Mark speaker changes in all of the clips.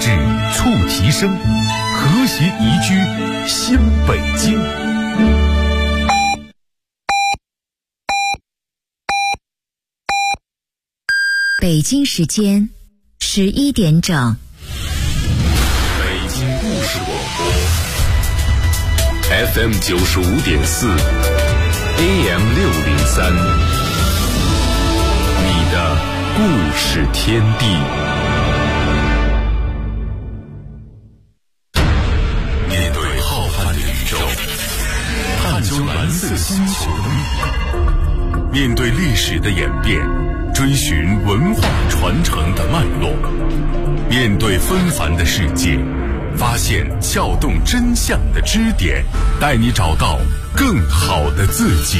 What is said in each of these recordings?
Speaker 1: 质处提升，和谐宜居新北京。
Speaker 2: 北京时间11点整。
Speaker 1: 北京故事广播 FM 95.4 AM 603，你的故事天地。面对浩瀚的宇宙，探究蓝色星球的秘密，面对历史的演变，追寻文化传承的脉络，面对纷繁的世界，发现撬动真相的支点，带你找到更好的自己。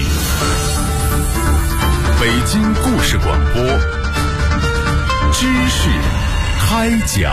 Speaker 1: 北京故事广播，知识开讲。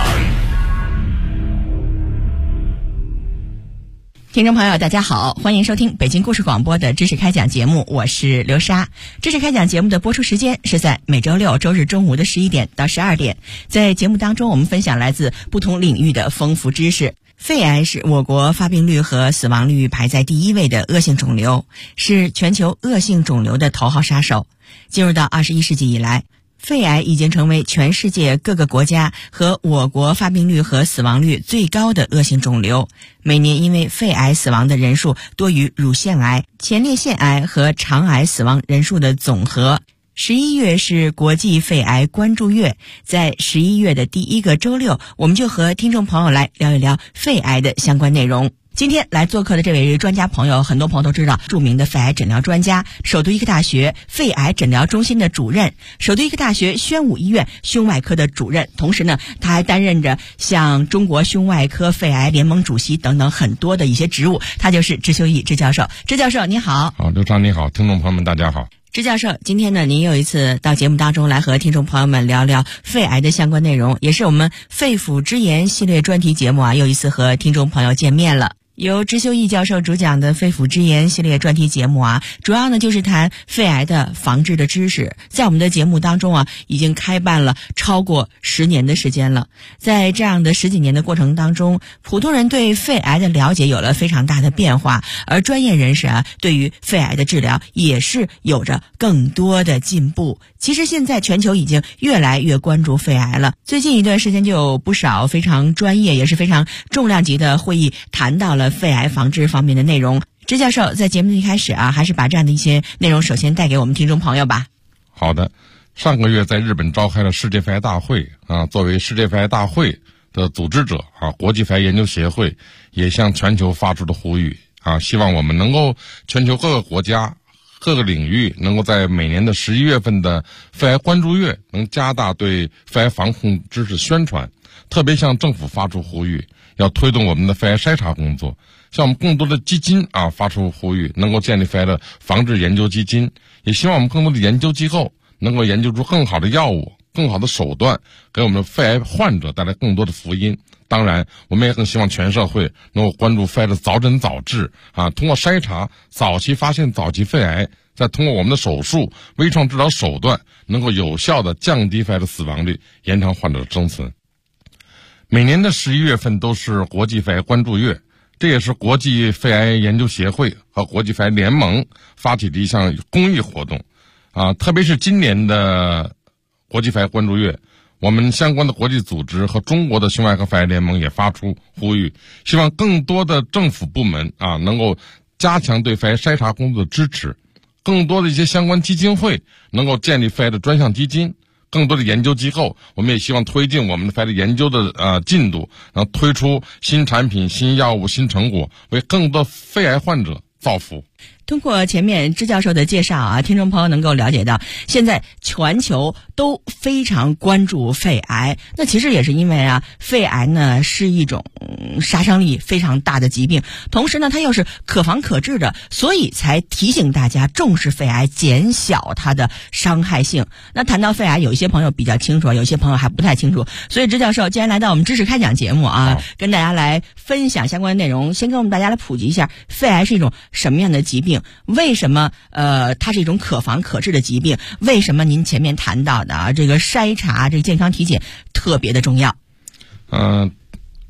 Speaker 3: 听众朋友大家好，欢迎收听北京故事广播的知识开讲节目，我是刘莎。知识开讲节目的播出时间是在每周六周日中午的11点到12点。在节目当中，我们分享来自不同领域的丰富知识。肺癌是我国发病率和死亡率排在第1位的恶性肿瘤，是全球恶性肿瘤的头号杀手。进入到21世纪以来，肺癌已经成为全世界各个国家和我国发病率和死亡率最高的恶性肿瘤。每年因为肺癌死亡的人数多于乳腺癌、前列腺癌和肠癌死亡人数的总和。11月是国际肺癌关注月，在11月的第1个周六，我们就和听众朋友来聊一聊肺癌的相关内容。今天来做客的这位专家朋友，很多朋友都知道，著名的肺癌诊疗专家，首都医科大学肺癌诊疗中心的主任，首都医科大学宣武医院胸外科的主任，同时呢，他还担任着像中国胸外科肺癌联盟主席等等很多的一些职务。他就是支修义支教授。支教授您好。
Speaker 4: 好，刘畅你好，听众朋友们大家好。
Speaker 3: 支教授，今天呢，您又一次到节目当中来和听众朋友们聊聊肺癌的相关内容，也是我们肺腑之言系列专题节目啊，又一次和听众朋友见面了。由支修义教授主讲的肺腑之言系列专题节目啊，主要呢就是谈肺癌的防治的知识。在我们的节目当中啊，已经开办了超过10年的时间了。在这样的10几年的过程当中，普通人对肺癌的了解有了非常大的变化，而专业人士啊，对于肺癌的治疗也是有着更多的进步。其实现在全球已经越来越关注肺癌了。最近一段时间就有不少非常专业也是非常重量级的会议谈到了肺癌防治方面的内容。支教授在节目的一开始啊，还是把这样的一些内容首先带给我们听众朋友吧。
Speaker 4: 好的，上个月在日本召开了世界肺癌大会啊，作为世界肺癌大会的组织者啊，国际肺癌研究协会也向全球发出了呼吁啊，希望我们能够全球各个国家各个领域能够在每年的11月份的肺癌关注月能加大对肺癌防控知识宣传，特别向政府发出呼吁，要推动我们的肺癌筛查工作，向我们更多的基金啊发出呼吁，能够建立肺癌的防治研究基金，也希望我们更多的研究机构能够研究出更好的药物、更好的手段，给我们的肺癌患者带来更多的福音。当然，我们也更希望全社会能够关注肺癌的早诊早治啊，通过筛查早期发现早期肺癌，再通过我们的手术、微创治疗手段，能够有效的降低肺癌的死亡率，延长患者的生存。每年的11月份都是国际肺癌关注月，这也是国际肺癌研究协会和国际肺癌联盟发起的一项公益活动啊，特别是今年的国际肺癌关注月，我们相关的国际组织和中国的胸外科肺癌联盟也发出呼吁，希望更多的政府部门啊能够加强对肺癌筛查工作的支持，更多的一些相关基金会能够建立肺癌的专项基金，更多的研究机构，我们也希望推进我们的肺癌研究的进度，然后推出新产品、新药物、新成果，为更多肺癌患者造福。
Speaker 3: 通过前面支教授的介绍啊，听众朋友能够了解到，现在全球都非常关注肺癌。那其实也是因为啊，肺癌呢是一种杀伤力非常大的疾病，同时呢它又是可防可治的，所以才提醒大家重视肺癌，减小它的伤害性。那谈到肺癌，有一些朋友比较清楚，有一些朋友还不太清楚，所以支教授既然来到我们知识开讲节目啊，跟大家来分享相关的内容，先跟我们大家来普及一下肺癌是一种什么样的疾病，为什么它是一种可防可治的疾病，为什么您前面谈到的这个筛查这个健康体检特别的重要。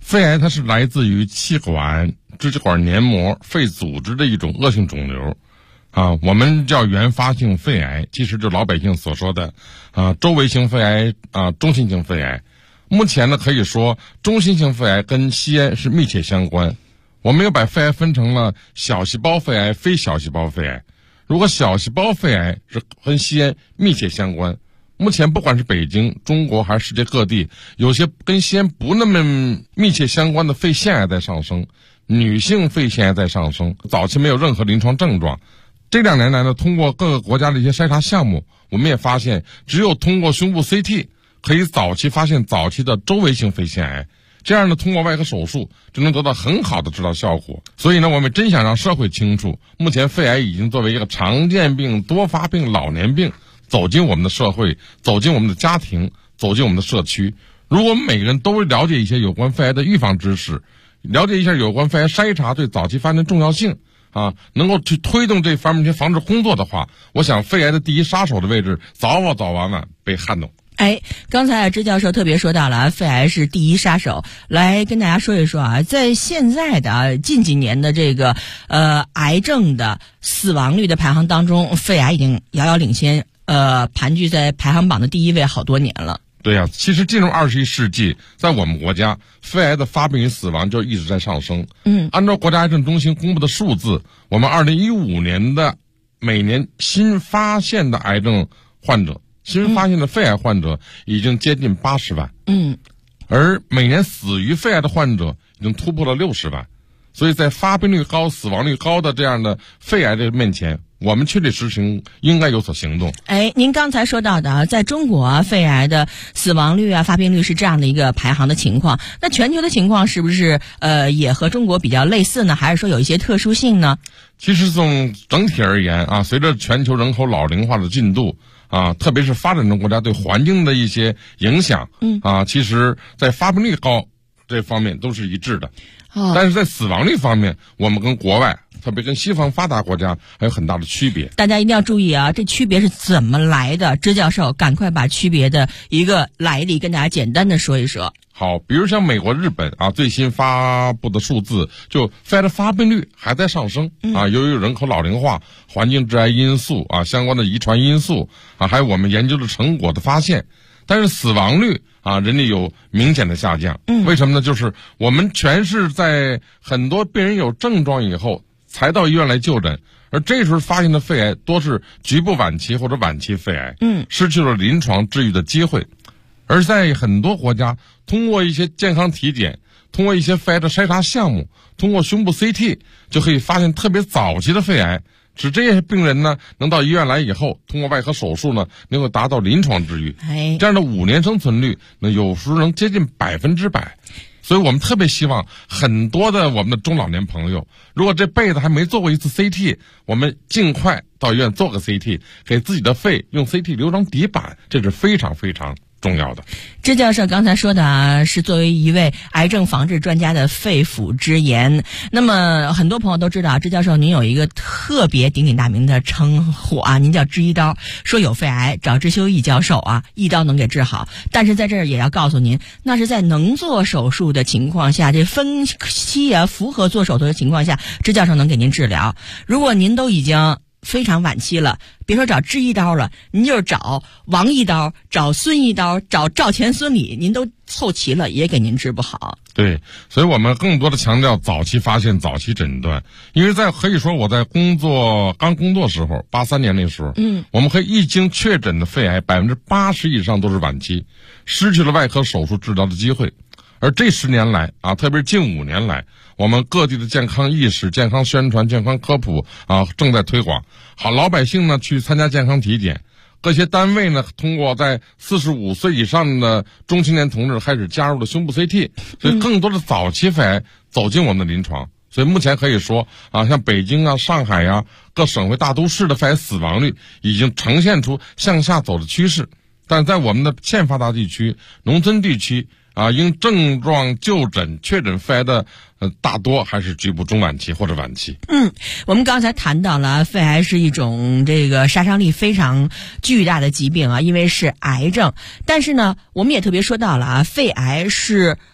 Speaker 4: 肺癌它是来自于气管、支气管黏膜、肺组织的一种恶性肿瘤，我们叫原发性肺癌，其实就是老百姓所说的周围型肺癌中心型肺癌。目前呢，可以说中心型肺癌跟吸烟是密切相关。我们又把肺癌分成了小细胞肺癌、非小细胞肺癌。如果小细胞肺癌是跟吸烟密切相关，目前不管是北京、中国还是世界各地，有些跟吸烟不那么密切相关的肺腺癌在上升，女性肺腺癌在上升，早期没有任何临床症状。这2年来呢，通过各个国家的一些筛查项目，我们也发现，只有通过胸部 CT 可以早期发现早期的周围性肺腺癌，这样呢，通过外科手术就能得到很好的治疗效果。所以呢，我们真想让社会清楚，目前肺癌已经作为一个常见病、多发病、老年病走进我们的社会，走进我们的家庭，走进我们的社区。如果我们每个人都了解一些有关肺癌的预防知识，了解一下有关肺癌筛查对早期发现的重要性能够去推动这方面一些防治工作的话，我想肺癌的第一杀手的位置早晚被撼动。
Speaker 3: 刚才支教授特别说到了肺癌是第一杀手，来跟大家说一说在现在的近几年的这个癌症的死亡率的排行当中，肺癌已经遥遥领先，盘踞在排行榜的第1位好多年了。
Speaker 4: 对呀，其实进入21世纪，在我们国家，肺癌的发病与死亡就一直在上升。按照国家癌症中心公布的数字，我们2015年的每年新发现的癌症患者，新发现的肺癌患者已经接近80万。而每年死于肺癌的患者已经突破了60万。所以在发病率高、死亡率高的这样的肺癌的面前，我们确实应该有所行动。
Speaker 3: 您刚才说到的在中国肺癌的死亡率发病率是这样的一个排行的情况，那全球的情况是不是也和中国比较类似呢？还是说有一些特殊性呢？
Speaker 4: 其实从整体而言随着全球人口老龄化的进度特别是发展中国家对环境的一些影响其实在发病率高这方面都是一致的。但是在死亡率方面，我们跟国外，特别跟西方发达国家还有很大的区别。
Speaker 3: 大家一定要注意这区别是怎么来的？支教授赶快把区别的一个来历跟大家简单的说一说。
Speaker 4: 好，比如像美国、日本最新发布的数字，就肺癌的发病率还在上升由于人口老龄化、环境致癌因素相关的遗传因素还有我们研究的成果的发现，但是死亡率人家有明显的下降。为什么呢？就是我们全是在很多病人有症状以后才到医院来就诊，而这时候发现的肺癌多是局部晚期或者晚期肺癌，失去了临床治愈的机会。而在很多国家，通过一些健康体检，通过一些肺癌的筛查项目，通过胸部 CT 就可以发现特别早期的肺癌，使这些病人呢能到医院来以后，通过外科手术呢能够达到临床治愈。这样的5年生存率呢有时候能接近100%。所以我们特别希望很多的我们的中老年朋友，如果这辈子还没做过一次 CT， 我们尽快到医院做个 CT， 给自己的肺用 CT 留张底板，这是非常非常重要的。
Speaker 3: 支教授刚才说的是作为一位癌症防治专家的肺腑之言。那么很多朋友都知道，支教授您有一个特别鼎鼎大名的称呼您叫支一刀，说有肺癌找支修义教授一刀能给治好。但是在这儿也要告诉您，那是在能做手术的情况下，这分期符合做手术的情况下，支教授能给您治疗。如果您都已经非常晚期了，别说找支一刀了，您就是找王一刀、找孙一刀、找赵钱孙李，您都凑齐了，也给您治不好。
Speaker 4: 对，所以我们更多的强调早期发现、早期诊断。因为可以说我在刚工作时候，83年那时候，我们一经确诊的肺癌，80%以上都是晚期，失去了外科手术治疗的机会。而这10年来特别是近5年来，我们各地的健康意识、健康宣传、健康科普正在推广。好，老百姓呢去参加健康体检，各些单位呢通过在45岁以上的中青年同志开始加入了胸部 CT， 所以更多的早期肺癌走进我们的临床。所以目前可以说像北京上海各省会大都市的肺癌死亡率已经呈现出向下走的趋势。但在我们的欠发达地区、农村地区因症状就诊确诊肺癌的大多还是局部中晚期或者晚期。
Speaker 3: 我们刚才谈到了肺癌是一种这个杀伤力非常巨大的疾病因为是癌症。但是呢，我们也特别说到了肺癌是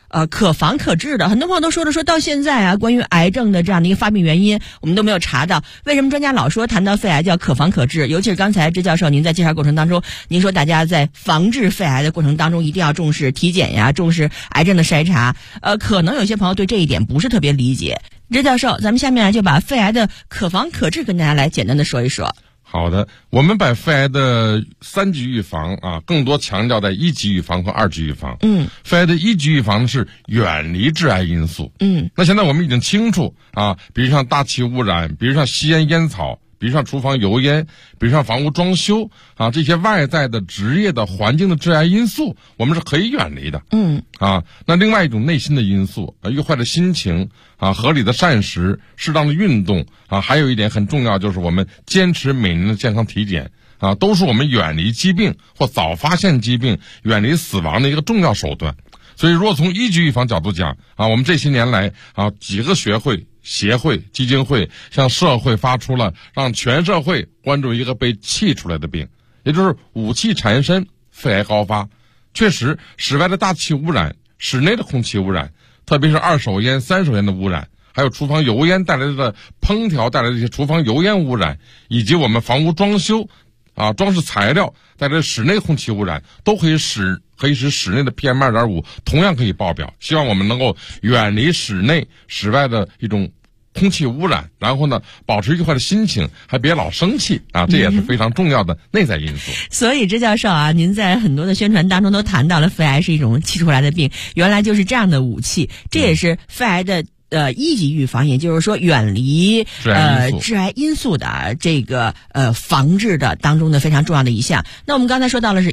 Speaker 3: 可防可治的。很多朋友都说到现在啊，关于癌症的这样的一个发病原因，我们都没有查到。为什么专家老说谈到肺癌叫可防可治？尤其是刚才支教授您在介绍过程当中，您说大家在防治肺癌的过程当中一定要重视体检呀，重视癌症的筛查。可能有些朋友对这一点不是特别理解。支教授，咱们下面就把肺癌的可防可治跟大家来简单的说一说。
Speaker 4: 好的，我们把肺癌的3级预防啊，更多强调在1级预防和2级预防。肺癌的1级预防是远离致癌因素。那现在我们已经清楚啊，比如像大气污染，比如像吸烟烟草，比如像厨房油烟，比如像房屋装修啊，这些外在的职业的环境的致癌因素，我们是可以远离的。那另外一种内心的因素啊，愉快的心情啊，合理的膳食，适当的运动啊，还有一点很重要，就是我们坚持每年的健康体检啊，都是我们远离疾病或早发现疾病、远离死亡的一个重要手段。所以，如果从1级预防角度讲啊，我们这些年来啊，几个学会、协会、基金会向社会发出了让全社会关注一个被气出来的病，也就是武器缠身，肺癌高发。确实，室外的大气污染、室内的空气污染，特别是2手烟、3手烟的污染，还有厨房油烟带来的烹调带来的一些厨房油烟污染，以及我们房屋装修啊装饰材料带来的室内空气污染，都可以使室内的 PM2.5 同样可以爆表。希望我们能够远离室内室外的一种空气污染，然后呢，保持愉快的心情，还别老生气啊，这也是非常重要的内在因素。
Speaker 3: 所以支教授啊，您在很多的宣传当中都谈到了肺癌是一种气出来的病，原来就是这样的武器，这也是肺癌的1级预防，也就是说远离致癌因素的这个防治的当中的非常重要的一项。那我们刚才说到了是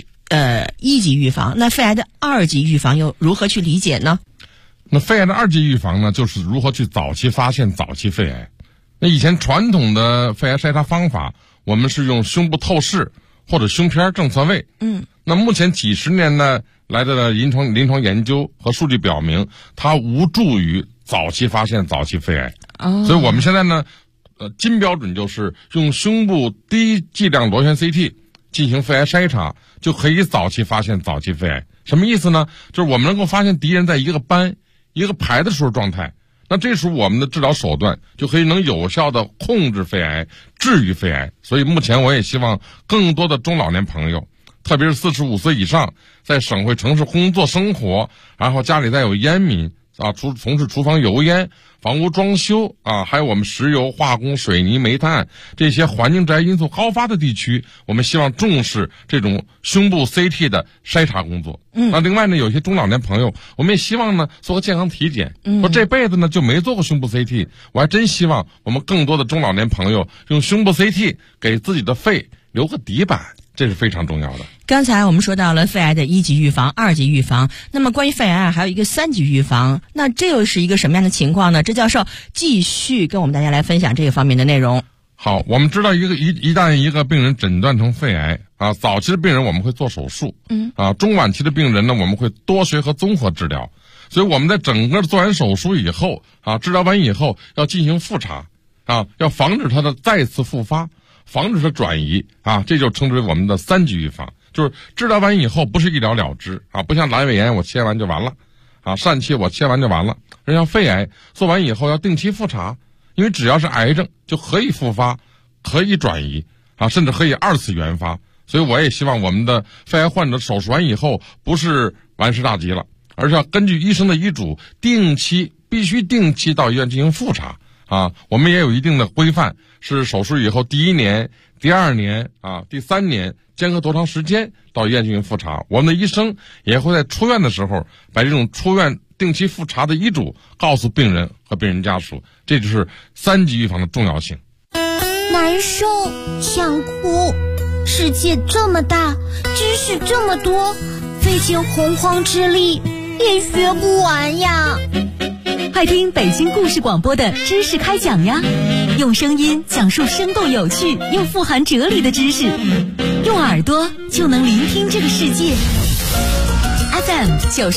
Speaker 3: 1级预防，那肺癌的2级预防又如何去理解呢？
Speaker 4: 那肺癌的2级预防呢，就是如何去早期发现早期肺癌。那以前传统的肺癌筛查方法，我们是用胸部透视或者胸片正侧位。那目前几十年呢来的临床研究和数据表明，它无助于早期发现早期肺癌。所以我们现在呢，金标准就是用胸部低剂量螺旋 CT 进行肺癌筛查，就可以早期发现早期肺癌。什么意思呢？就是我们能够发现敌人在一个班一个排的时候状态，那这时候我们的治疗手段就可以能有效的控制肺癌，治愈肺癌。所以目前我也希望更多的中老年朋友，特别是45岁以上，在省会城市工作生活，然后家里再有烟民啊，从事厨房油烟、房屋装修啊，还有我们石油、化工、水泥、煤炭这些环境致癌因素高发的地区，我们希望重视这种胸部 CT 的筛查工作。那另外呢，有些中老年朋友，我们也希望呢做个健康体检。说这辈子呢就没做过胸部 CT， 我还真希望我们更多的中老年朋友用胸部 CT 给自己的肺留个底板。这是非常重要的。
Speaker 3: 刚才我们说到了肺癌的1级预防、2级预防，那么关于肺癌还有一个3级预防，那这又是一个什么样的情况呢？支教授继续跟我们大家来分享这个方面的内容。
Speaker 4: 好，我们知道一旦一个病人诊断成肺癌啊，早期的病人我们会做手术，中晚期的病人呢我们会多学和综合治疗。所以我们在整个做完手术以后啊，治疗完以后要进行复查啊，要防止它的再次复发，防止它转移啊，这就称之为我们的3级预防。就是治疗完以后不是一了了之啊，不像阑尾炎我切完就完了啊，疝气我切完就完了，而像肺癌做完以后要定期复查，因为只要是癌症就可以复发，可以转移啊，甚至可以2次原发。所以我也希望我们的肺癌患者手术完以后不是完事大吉了，而是要根据医生的医嘱，必须定期到医院进行复查啊。我们也有一定的规范，是手术以后第1年、第2年啊、第3年间隔多长时间到医院进行复查。我们的医生也会在出院的时候把这种出院定期复查的医嘱告诉病人和病人家属，这就是3级预防的重要性。
Speaker 5: 难受，想哭，世界这么大，知识这么多，费尽洪荒之力也学不完呀。
Speaker 6: 快听北京故事广播的知识开讲呀，用声音讲述生动有趣又富含哲理的知识，用耳朵就能聆听这个世界。FM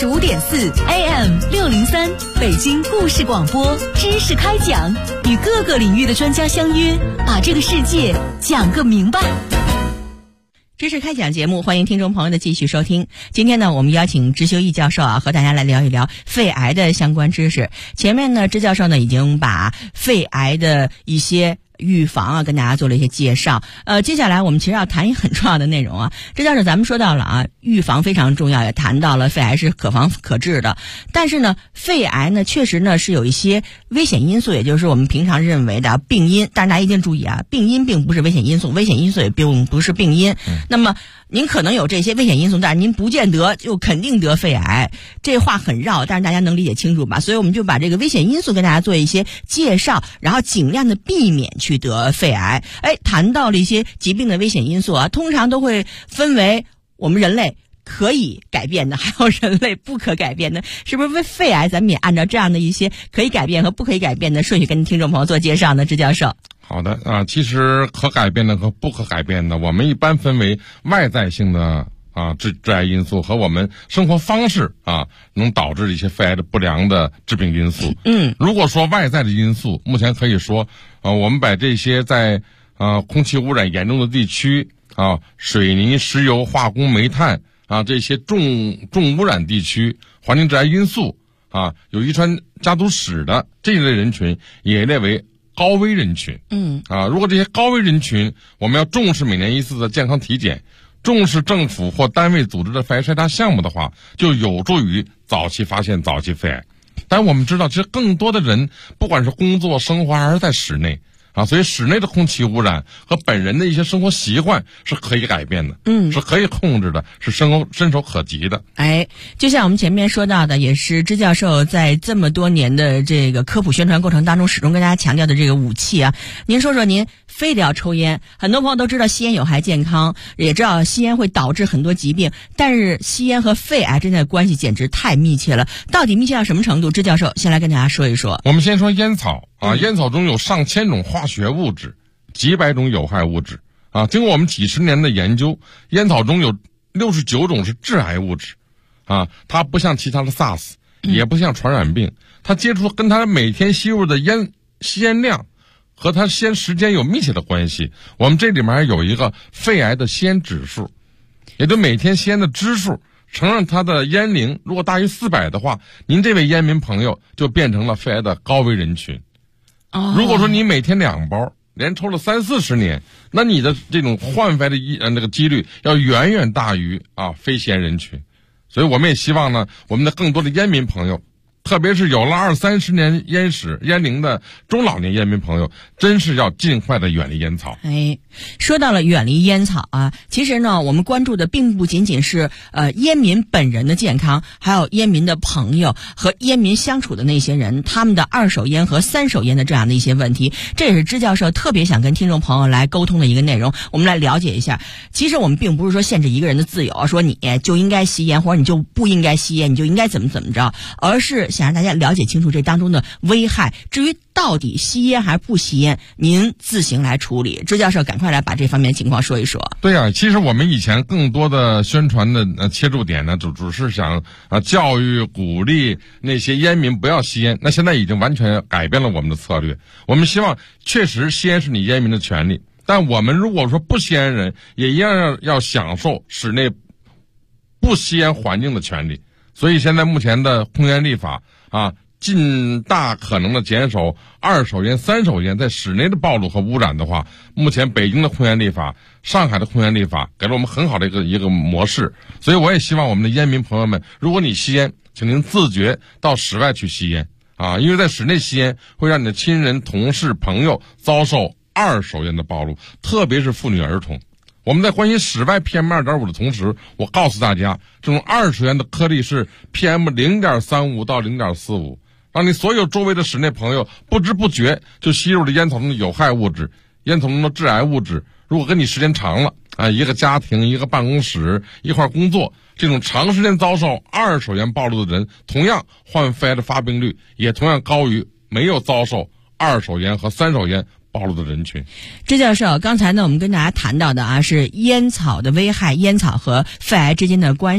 Speaker 6: 95.4 AM 603，北京故事广播知识开讲，与各个领域的专家相约，把这个世界讲个明白。
Speaker 3: 知识开讲节目，欢迎听众朋友的继续收听。今天呢，我们邀请支修义教授和大家来聊一聊肺癌的相关知识。前面呢，支教授呢已经把肺癌的一些预防跟大家做了一些介绍。接下来我们其实要谈一个很重要的内容支教授咱们说到了预防非常重要，也谈到了肺癌是可防可治的。但是呢，肺癌呢确实呢是有一些危险因素，也就是我们平常认为的病因。但是大家一定注意病因并不是危险因素，危险因素也并不是病因。那么您可能有这些危险因素，但是您不见得就肯定得肺癌，这话很绕，但是大家能理解清楚吧？所以我们就把这个危险因素跟大家做一些介绍，然后尽量的避免去得肺癌。谈到了一些疾病的危险因素通常都会分为我们人类可以改变的，还有人类不可改变的，是不是？肺癌咱们也按照这样的一些可以改变和不可以改变的顺序跟听众朋友做介绍呢？支教授。
Speaker 4: 好的其实可改变的和不可改变的，我们一般分为外在性的致癌因素和我们生活方式能导致一些肺癌的不良的致病因素。如果说外在的因素，目前可以说我们把这些在空气污染严重的地区水泥、石油、化工、煤炭这些重污染地区环境致癌因素有遗传家族史的这一类人群也列为高危人群。如果这些高危人群，我们要重视每年一次的健康体检，重视政府或单位组织的肺癌筛查项目的话，就有助于早期发现早期肺癌。但我们知道，其实更多的人不管是工作、生活还是在室内所以室内的空气污染和本人的一些生活习惯是可以改变的，是可以控制的，是伸手可及的。
Speaker 3: 就像我们前面说到的，也是支教授在这么多年的这个科普宣传过程当中始终跟大家强调的这个武器您说说您非得要抽烟，很多朋友都知道吸烟有害健康，也知道吸烟会导致很多疾病，但是吸烟和肺癌之间的关系简直太密切了，到底密切到什么程度？支教授先来跟大家说一说。
Speaker 4: 我们先说烟草烟草中有上千种化学物质，几百种有害物质经过我们几十年的研究，烟草中有69种是致癌物质它不像其他的 SARS，也不像传染病，它接触跟它每天吸入的吸烟量和它吸烟时间有密切的关系。我们这里面还有一个肺癌的吸烟指数，也就每天吸烟的支数乘上它的烟龄，如果大于400的话，您这位烟民朋友就变成了肺癌的高危人群。如果说你每天2包，连抽了30-40年，那你的这种患肺的那个几率要远远大于非吸烟人群。所以我们也希望呢，我们的更多的烟民朋友，特别是有了20-30年烟龄的中老年烟民朋友，真是要尽快的远离烟草。
Speaker 3: 说到了远离烟草其实呢，我们关注的并不仅仅是烟民本人的健康，还有烟民的朋友和烟民相处的那些人，他们的二手烟和三手烟的这样的一些问题。这也是支教授特别想跟听众朋友来沟通的一个内容，我们来了解一下。其实我们并不是说限制一个人的自由，说你就应该吸烟或者你就不应该吸烟，你就应该怎么着，而是想让大家了解清楚这当中的危害。至于到底吸烟还是不吸烟，您自行来处理。支教授赶快来把这方面情况说一说。
Speaker 4: 对其实我们以前更多的宣传的切入点呢，只是想教育鼓励那些烟民不要吸烟。那现在已经完全改变了我们的策略，我们希望确实吸烟是你烟民的权利，但我们如果说不吸烟人也一样要享受室内不吸烟环境的权利。所以现在目前的控烟立法尽大可能的减少二手烟、三手烟在室内的暴露和污染的话，目前北京的控烟立法、上海的控烟立法给了我们很好的一个模式。所以我也希望我们的烟民朋友们，如果你吸烟，请您自觉到室外去吸烟因为在室内吸烟会让你的亲人、同事、朋友遭受二手烟的暴露，特别是妇女儿童。我们在关心室外 PM2.5 的同时，我告诉大家，这种二手烟的颗粒是 PM0.35 到 0.45，让你所有周围的室内朋友不知不觉就吸入了烟草中的有害物质、烟草中的致癌物质。如果跟你时间长了一个家庭、一个办公室一块工作，这种长时间遭受二手烟暴露的人，同样患肺癌的发病率也同样高于没有遭受二手烟和三手烟暴露的人群。
Speaker 3: 支教授，刚才呢我们跟大家谈到的是烟草的危害，烟草和肺癌之间的关系。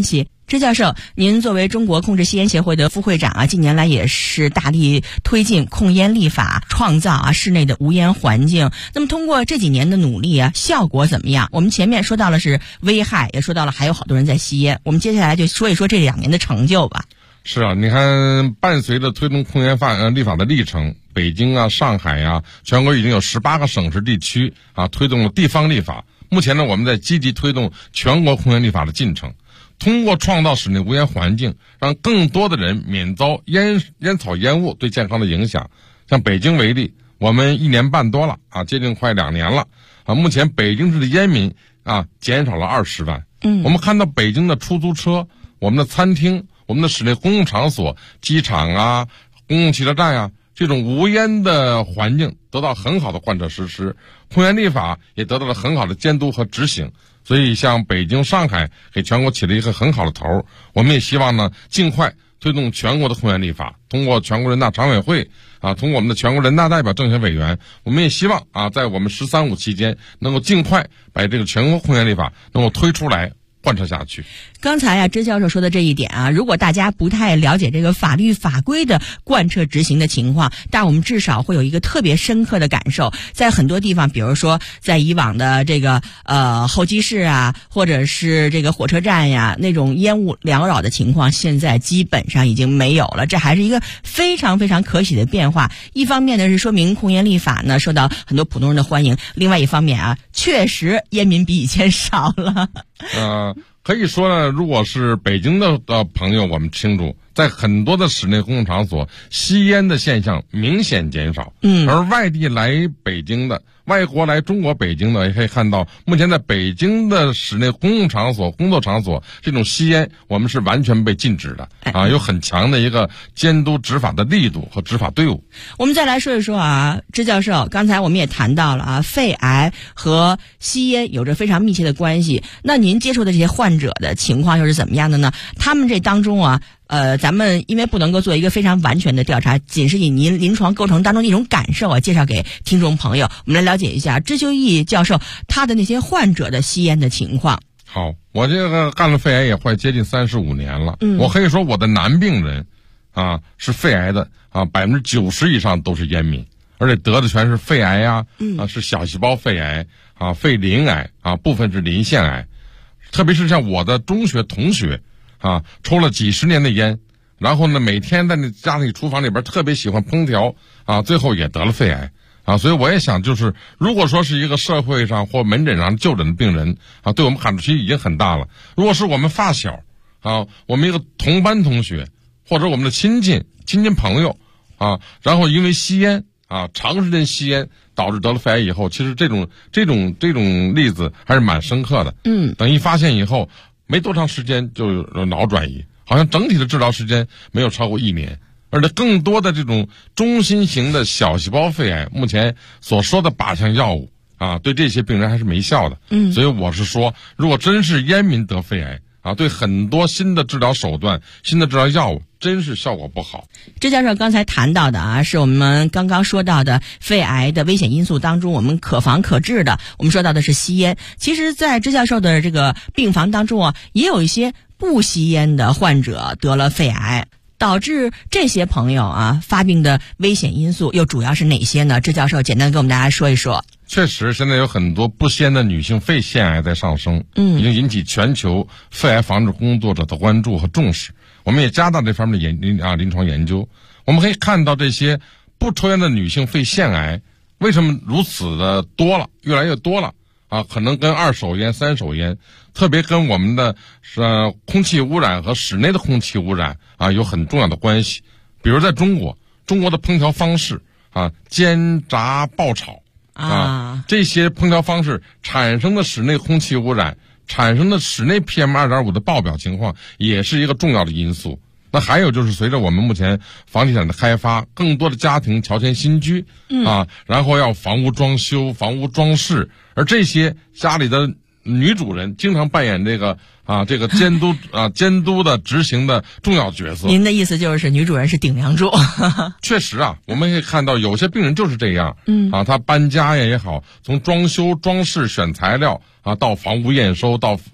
Speaker 3: 支教授，您作为中国控制吸烟协会的副会长啊，近年来也是大力推进控烟立法，创造室内的无烟环境。那么通过这几年的努力啊，效果怎么样？我们前面说到了是危害，也说到了还有好多人在吸烟。我们接下来就说一说这2年的成就吧。
Speaker 4: 是啊，你看，伴随着推动控烟立法的历程，北京啊、上海啊，全国已经有18个省市地区啊推动了地方立法。目前呢，我们在积极推动全国控烟立法的进程。通过创造室内无烟环境，让更多的人免遭烟草烟雾对健康的影响。像北京为例，我们1年半多了啊，接近快2年了啊。目前北京市的烟民啊减少了20万。我们看到北京的出租车、我们的餐厅、我们的室内公共场所、机场啊、公共汽车站啊，这种无烟的环境得到很好的贯彻实施，控烟立法也得到了很好的监督和执行。所以像北京、上海给全国起了一个很好的头，我们也希望呢尽快推动全国的控烟立法，通过全国人大常委会啊，通过我们的全国人大代表政协委员，我们也希望啊，在我们“13·5”期间能够尽快把这个全国控烟立法能够推出来，贯彻下去。
Speaker 3: 刚才啊，支教授说的这一点啊，如果大家不太了解这个法律法规的贯彻执行的情况，但我们至少会有一个特别深刻的感受。在很多地方，比如说在以往的这个候机室啊，或者是这个火车站呀，那种烟雾缭绕的情况，现在基本上已经没有了。这还是一个非常非常可喜的变化。一方面呢，是说明控烟立法呢受到很多普通人的欢迎；另外一方面啊，确实烟民比以前少了。
Speaker 4: 可以说呢，如果是北京的朋友，我们清楚，在很多的室内公共场所，吸烟的现象明显减少。而外地来北京的、外国来中国北京的，也可以看到，目前在北京的室内公共场所、工作场所，这种吸烟我们是完全被禁止的啊，有很强的一个监督执法的力度和执法队伍。
Speaker 3: 我们再来说一说啊，支教授，刚才我们也谈到了啊，肺癌和吸烟有着非常密切的关系。那您接触的这些患者的情况又是怎么样的呢？他们这当中啊，咱们因为不能够做一个非常完全的调查，仅是以您临床构成当中的一种感受啊，介绍给听众朋友，我们来了解一下支修义教授他的那些患者的吸烟的情况。
Speaker 4: 好，我这个干了肺癌也快接近35年了，我可以说我的男病人啊是肺癌的啊，90%以上都是烟民，而且得的全是肺癌啊，是小细胞肺癌啊、肺鳞癌啊，部分是鳞腺癌。特别是像我的中学同学啊，抽了几十年的烟，然后呢每天在那家里厨房里边特别喜欢烹调啊，最后也得了肺癌啊。所以我也想，就是如果说是一个社会上或门诊上就诊的病人啊，对我们感触其实已经很大了。如果是我们发小啊，我们一个同班同学或者我们的亲戚朋友啊，然后因为吸烟啊，长时间吸烟导致得了肺癌以后，其实这种例子还是蛮深刻的。等一发现以后，没多长时间就有脑转移，好像整体的治疗时间没有超过1年，而且更多的这种中心型的小细胞肺癌，目前所说的靶向药物啊，对这些病人还是没效的。所以我是说，如果真是烟民得肺癌啊，对很多新的治疗手段、新的治疗药物真是效果不好。
Speaker 3: 支教授刚才谈到的啊，是我们刚刚说到的肺癌的危险因素当中，我们可防可治的。我们说到的是吸烟，其实在支教授的这个病房当中啊，也有一些不吸烟的患者得了肺癌。导致这些朋友啊发病的危险因素又主要是哪些呢？支教授简单跟我们大家说一说。
Speaker 4: 确实，现在有很多不吸烟的女性肺腺癌在上升，已经引起全球肺癌防治工作者的关注和重视。我们也加大这方面的临床研究。我们可以看到，这些不抽烟的女性肺腺癌为什么如此的多了，越来越多了啊？可能跟2手烟、3手烟，特别跟我们的空气污染和室内的空气污染啊有很重要的关系。比如在中国的烹调方式啊，煎炸爆炒啊，这些烹调方式产生的室内空气污染，产生的室内 PM2.5 的爆表情况，也是一个重要的因素。那还有就是随着我们目前房地产的开发，更多的家庭乔迁新居啊，然后要房屋装修、房屋装饰，而这些家里的女主人经常扮演这个监督的执行的重要角色。
Speaker 3: 您的意思就是女主人是顶梁柱？
Speaker 4: 确实啊，我们可以看到有些病人就是这样，他搬家也好，从装修装饰选材料啊，到房屋验收，到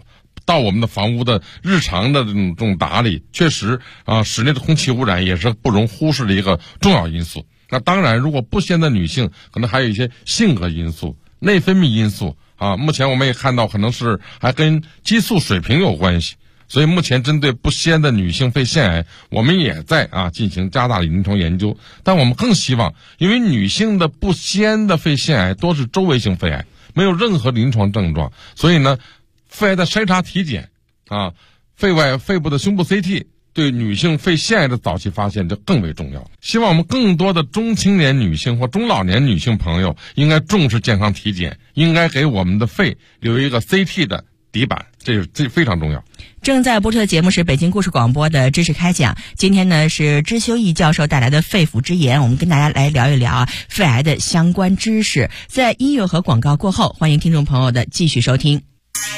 Speaker 4: 到我们的房屋的日常的这种打理，确实室内的空气污染也是不容忽视的一个重要因素。那当然，如果不鲜的女性，可能还有一些性格因素、内分泌因素目前我们也看到，可能是还跟激素水平有关系。所以目前针对不鲜的女性肺腺癌，我们也在进行加大的临床研究。但我们更希望，因为女性的不鲜的肺腺癌多是周围性肺癌，没有任何临床症状，所以呢，肺癌的筛查体检肺部的胸部 CT。对女性肺腺癌的早期发现，这更为重要。希望我们更多的中青年女性或中老年女性朋友应该重视健康体检，应该给我们的肺留一个 CT 的底板，这非常重要。
Speaker 3: 正在播出的节目是北京故事广播的知识开讲，今天呢是支修义教授带来的肺腑之言，我们跟大家来聊一聊肺癌的相关知识。在音乐和广告过后，欢迎听众朋友的继续收听。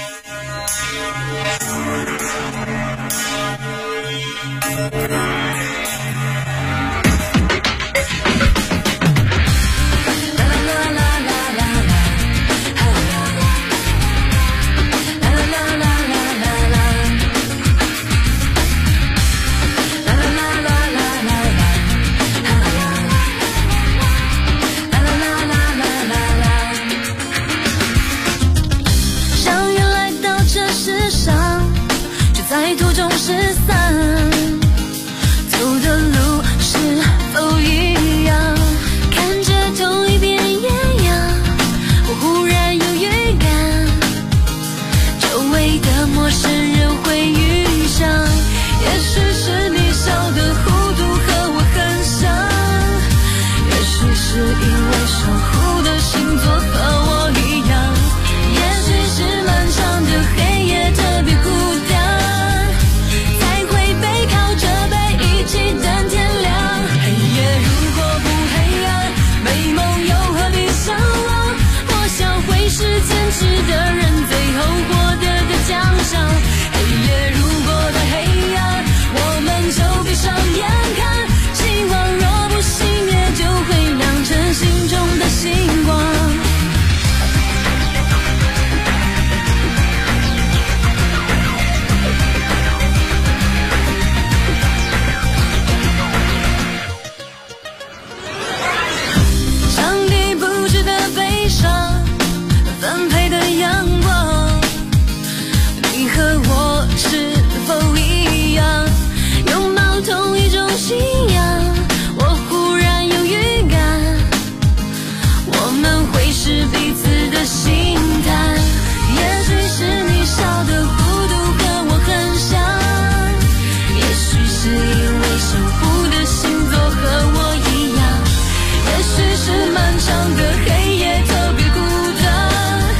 Speaker 7: 在途中失散，走的路是否一样？看着同一片艳阳，我忽然有预感，周围的陌生人会遇上。也许是你笑得糊涂和我很像，也许是因为守护的星座和我一样，也许是漫长的黑夜特别孤单。是坚持的人最后获得的奖赏。黑夜如果太黑暗，我们就闭上眼看，希望若不熄灭，就会亮成心中的星光。上帝布置的悲伤，分配的阳光，你和我是否一样？拥抱同一种信仰，我忽然有预感，我们会是彼此的心谈。也许是你笑得糊涂和我很像，也许是因为守护的星座和我一样，也许是漫长的黑夜特别孤单。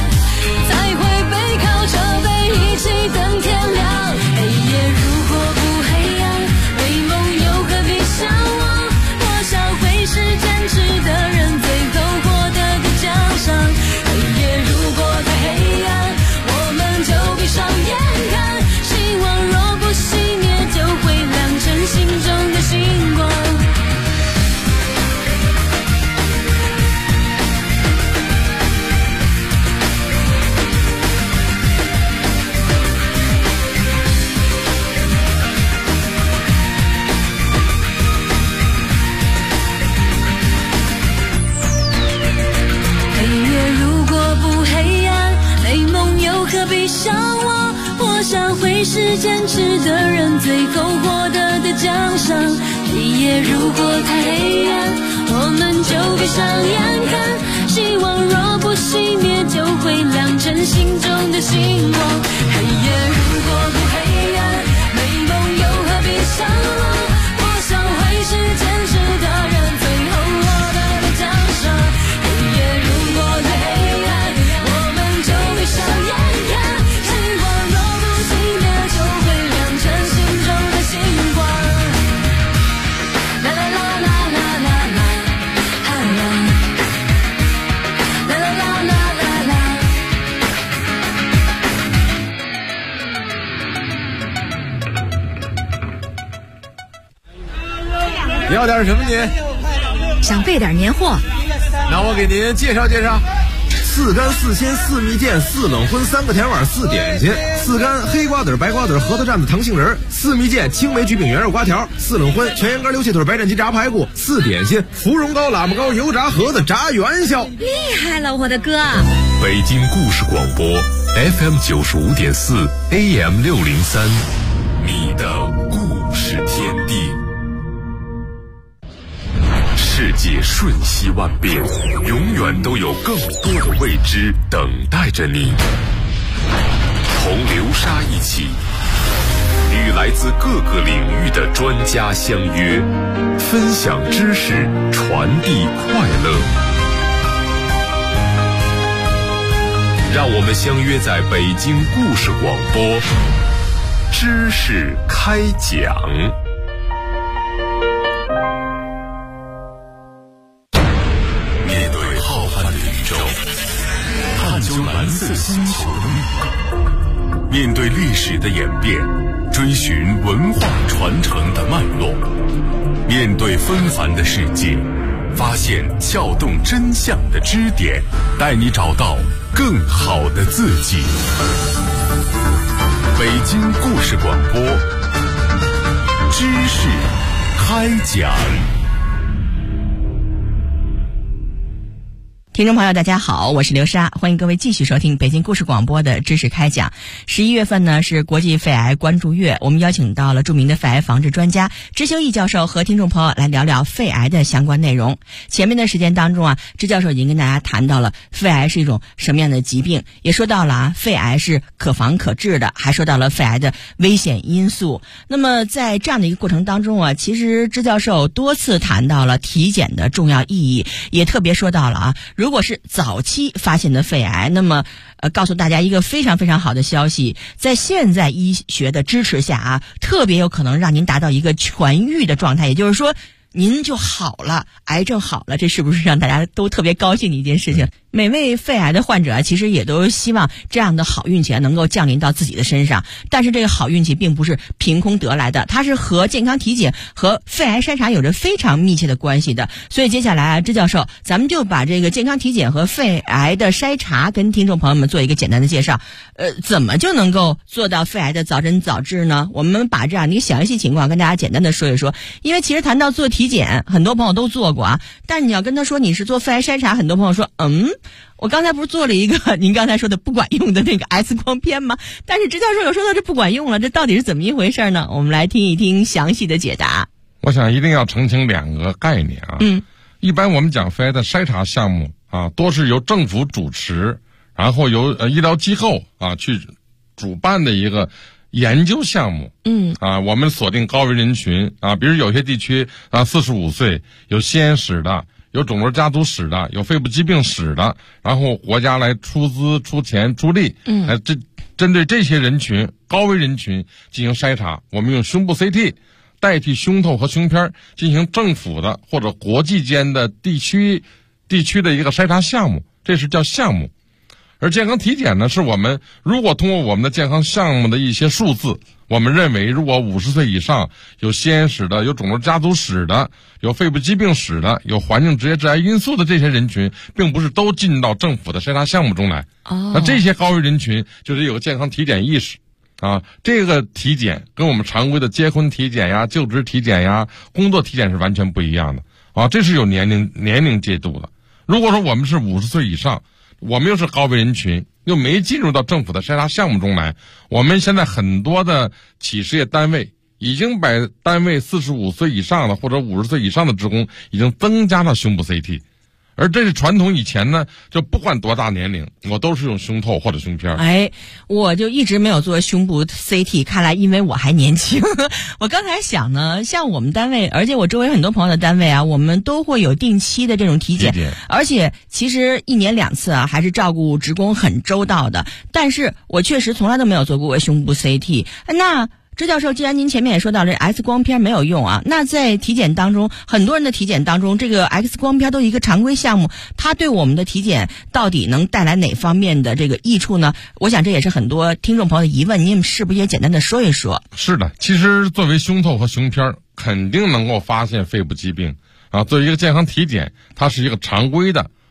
Speaker 7: 等天亮，黑夜如果不黑暗，美梦又何必向往？我想会是坚持的人最后获得的奖赏。黑夜如果太黑暗，我们就闭上眼看，希望若不熄灭，就会亮成心中的星光。我想会是坚持的人最后获得的奖赏。黑夜如果太黑暗，我们就闭上眼看，希望若不熄灭，就会亮成心中的星光。黑夜如果不黑暗，美梦又何必向往？我想会是坚持的人最后获得的奖赏。黑夜如果太黑暗，我们就闭上眼看，
Speaker 8: 你要点什么您？
Speaker 2: 想备点年货。
Speaker 8: 那我给您介绍介绍。
Speaker 9: 4干4鲜4蜜饯4冷荤3个甜碗4点心，4干黑瓜子白瓜子核桃蘸子糖杏仁，4蜜饯青梅焗饼原肉瓜条，4冷荤全羊肝溜蟹腿白斩鸡炸排骨，4点心芙蓉糕喇嘛糕油炸盒子炸元宵。
Speaker 6: 厉害了，我的哥！
Speaker 1: 北京故事广播 FM 95.4 AM 603，你的故事天地。世界瞬息万变，永远都有更多的未知等待着你。同流沙一起，与来自各个领域的专家相约，分享知识，传递快乐。让我们相约在北京故事广播，知识开讲。面对浩瀚的宇宙，探究蓝色星球的密码，面对历史的演变，追寻文化传承的脉络，面对纷繁的世界，发现撬动真相的支点，带你找到更好的自己。北京故事广播，知识开讲。
Speaker 3: 听众朋友大家好，我是刘莎，欢迎各位继续收听北京故事广播的知识开讲。11月份呢是国际肺癌关注月，我们邀请到了著名的肺癌防治专家支修义教授和听众朋友来聊聊肺癌的相关内容。前面的时间当中啊，支教授已经跟大家谈到了肺癌是一种什么样的疾病，也说到了肺癌是可防可治的，还说到了肺癌的危险因素。那么在这样的一个过程当中啊，其实支教授多次谈到了体检的重要意义，也特别说到了如果是早期发现的肺癌，那么告诉大家一个非常非常好的消息，在现在医学的支持下特别有可能让您达到一个痊愈的状态，也就是说您就好了，癌症好了，这是不是让大家都特别高兴的一件事情？每位肺癌的患者其实也都希望这样的好运气能够降临到自己的身上，但是这个好运气并不是凭空得来的，它是和健康体检和肺癌筛查有着非常密切的关系的。所以接下来支教授，咱们就把这个健康体检和肺癌的筛查跟听众朋友们做一个简单的介绍。怎么就能够做到肺癌的早诊早治呢？我们把这样的一个详细情况跟大家简单的说一说。因为其实谈到做体检，很多朋友都做过但你要跟他说你是做肺癌筛查，很多朋友说我刚才不是做了一个您刚才说的不管用的那个 X 光片吗？但是支教授有说到这不管用了，这到底是怎么一回事呢？我们来听一听详细的解答。
Speaker 4: 我想一定要澄清2个概念一般我们讲肺癌的筛查项目多是由政府主持，然后由医疗机构去主办的一个研究项目。我们锁定高危人群比如有些地区45岁，有吸烟史的，有肿瘤家族史的，有肺部疾病史的，然后国家来出资出钱出力针对这些人群高危人群进行筛查。我们用胸部 CT 代替胸透和胸片进行政府的或者国际间的地区的一个筛查项目，这是叫项目。而健康体检呢，是我们如果通过我们的健康项目的一些数字，我们认为如果50岁以上，有吸烟史的，有肿瘤家族史的，有肺部疾病史的，有环境职业致癌因素的这些人群，并不是都进到政府的筛查项目中来。那这些高危人群就得有个健康体检意识这个体检跟我们常规的结婚体检呀、就职体检呀、工作体检是完全不一样的这是有年龄界度的。如果说我们是50岁以上，我们又是高危人群，又没进入到政府的筛查项目中来，我们现在很多的企事业单位已经把单位45岁以上的或者50岁以上的职工已经增加了胸部 CT。而这是传统以前呢，就不管多大年龄，我都是用胸透或者胸片。
Speaker 3: 我就一直没有做胸部 CT， 看来因为我还年轻。我刚才想呢，像我们单位，而且我周围很多朋友的单位我们都会有定期的这种体检，而且其实1年2次还是照顾职工很周到的。但是我确实从来都没有做过胸部 CT。那支教授，既然您前面也说到这 X 光片没有用那在体检当中，很多人的体检当中，这个 X 光片都是一个常规项目，它对我们的体检到底能带来哪方面的这个益处呢？我想这也是很多听众朋友的疑问，您是不是也简单的说一说？
Speaker 4: 是的，其实作为胸透和胸片肯定能够发现肺部疾病作为一个健康体检，它是一个常规的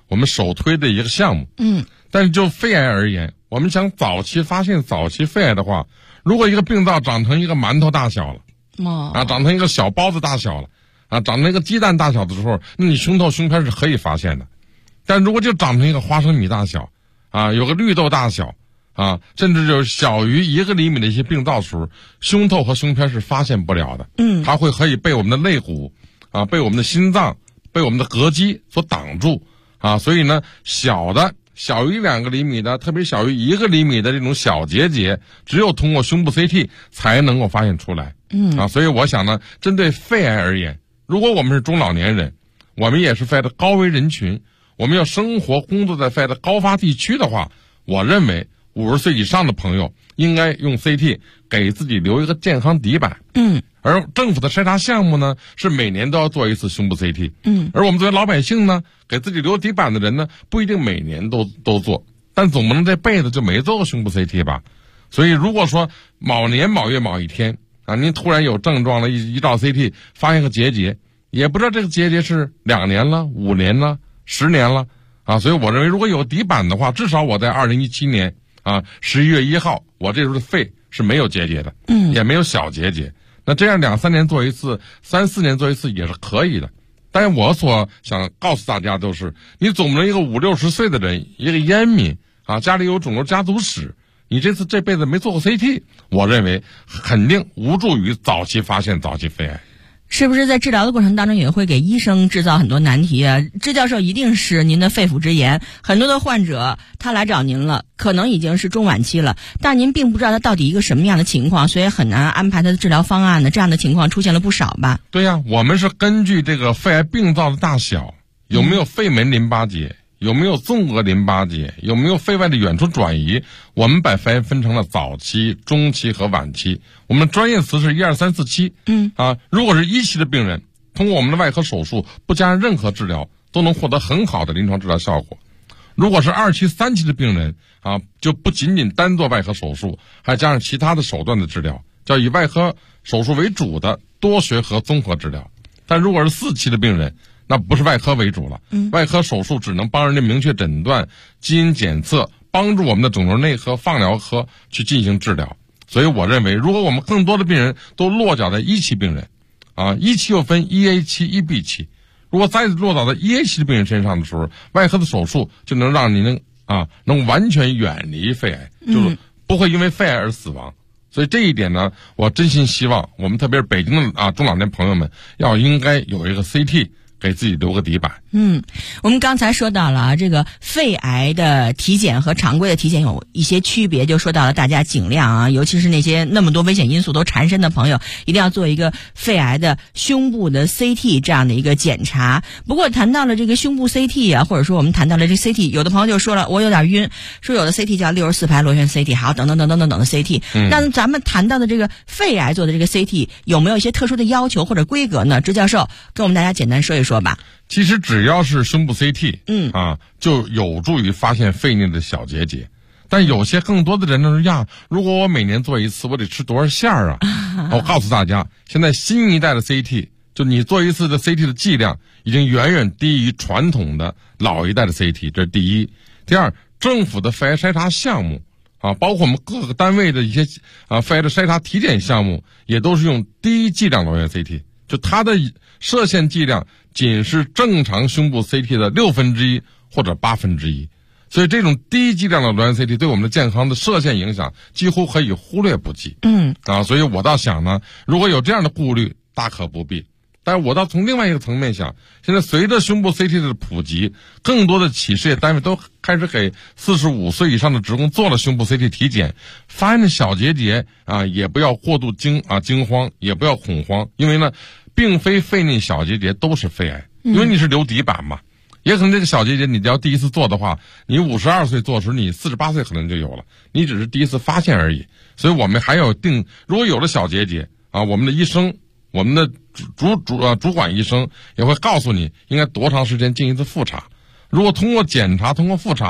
Speaker 4: 我们首推的一个项目。但是就肺癌而言，我们想早期发现早期肺癌的话，如果一个病灶长成一个馒头大小了，长成一个小包子大小了，长成一个鸡蛋大小的时候，那你胸透胸片是可以发现的。但如果就长成一个花生米大小，有个绿豆大小，甚至就是小于1个厘米的一些病灶时候，胸透和胸片是发现不了的。它会可以被我们的肋骨，被我们的心脏，被我们的膈肌所挡住，所以呢，小于2个厘米的，特别小于1个厘米的这种小结节，只有通过胸部 CT 才能够发现出来。所以我想呢，针对肺癌而言，如果我们是中老年人，我们也是肺癌的高危人群，我们要生活工作在肺癌的高发地区的话，我认为50岁以上的朋友应该用 CT 给自己留一个健康底板。而政府的筛查项目呢，是每年都要做一次胸部 CT。而我们作为老百姓呢，给自己留底板的人呢，不一定每年都做，但总不能这辈子就没做过胸部 CT 吧。所以如果说某年某月某一天您突然有症状了，一照 CT 发现个结节，也不知道这个结节是2年了、5年了、10年了所以我认为如果有底板的话，至少我在2017年11月1号，我这时候的肺是没有结节的，也没有小结节。那这样2-3年做一次，3、4年做一次也是可以的。但是我所想告诉大家就是，你总不能一个50、60岁的人，一个烟民家里有肿瘤家族史，你这辈子没做过 CT， 我认为肯定无助于早期发现早期肺癌。
Speaker 3: 是不是在治疗的过程当中也会给医生制造很多难题啊？支教授一定是您的肺腑之言，很多的患者他来找您了，可能已经是中晚期了，但您并不知道他到底一个什么样的情况，所以很难安排他的治疗方案呢。这样的情况出现了不少吧？对呀，
Speaker 4: 我们是根据这个肺癌病灶的大小，有没有肺门淋巴结，有没有纵隔淋巴结，有没有肺外的远处转移，我们把肺癌分成了早期、中期和晚期。我们专业词是1、2、3、4期。如果是1期的病人，通过我们的外科手术不加上任何治疗，都能获得很好的临床治疗效果。如果是2期、3期的病人就不仅仅单做外科手术，还加上其他的手段的治疗，叫以外科手术为主的多学科综合治疗。但如果是4期的病人，那不是外科为主了，外科手术只能帮人家明确诊断、基因检测，帮助我们的肿瘤内科、放疗科去进行治疗。所以我认为，如果我们更多的病人都落脚在1期病人，1期又分1A 期、1B 期，如果再落脚在1A 期的病人身上的时候，外科的手术就能让您能完全远离肺癌，就是不会因为肺癌而死亡。所以这一点呢，我真心希望我们特别是北京的中老年朋友们应该有一个 CT，给自己留个底板。
Speaker 3: 我们刚才说到了这个肺癌的体检和常规的体检有一些区别，就说到了大家尽量尤其是那些那么多危险因素都缠身的朋友，一定要做一个肺癌的胸部的 CT 这样的一个检查。不过谈到了这个胸部 CT 或者说我们谈到了这 CT， 有的朋友就说了我有点晕，说有的 CT 叫64排螺旋 CT， 还有等等的 CT。那咱们谈到的这个肺癌做的这个 CT 有没有一些特殊的要求或者规格呢？支教授跟我们大家简单说一说吧。
Speaker 4: 其实只要是胸部 CT，就有助于发现肺内的小结节。但有些更多的人呢说如果我每年做一次，我得吃多少馅儿我告诉大家，现在新一代的 CT， 就你做一次的 CT 的剂量已经远远低于传统的老一代的 CT， 这是第一。第二，政府的肺癌筛查项目包括我们各个单位的一些肺癌的筛查体检项目，也都是用低剂量螺旋 CT， 就它的射线剂量仅是正常胸部 CT 的1/6或者1/8，所以这种低剂量的螺旋 CT 对我们的健康的射线影响几乎可以忽略不计。所以我倒想呢，如果有这样的顾虑，大可不必。但是我倒从另外一个层面想，现在随着胸部 CT 的普及，更多的企事业单位都开始给45岁以上的职工做了胸部 CT 体检，发现的小结节也不要过度惊慌，也不要恐慌，因为呢并非肺内小结节都是肺癌，因为你是留底板嘛。也可能这个小结节你要第一次做的话，你52岁做时你48岁可能就有了，你只是第一次发现而已。所以我们还要如果有了小结节我们的医生，我们的主管医生也会告诉你应该多长时间进一次复查。如果通过检查，通过复查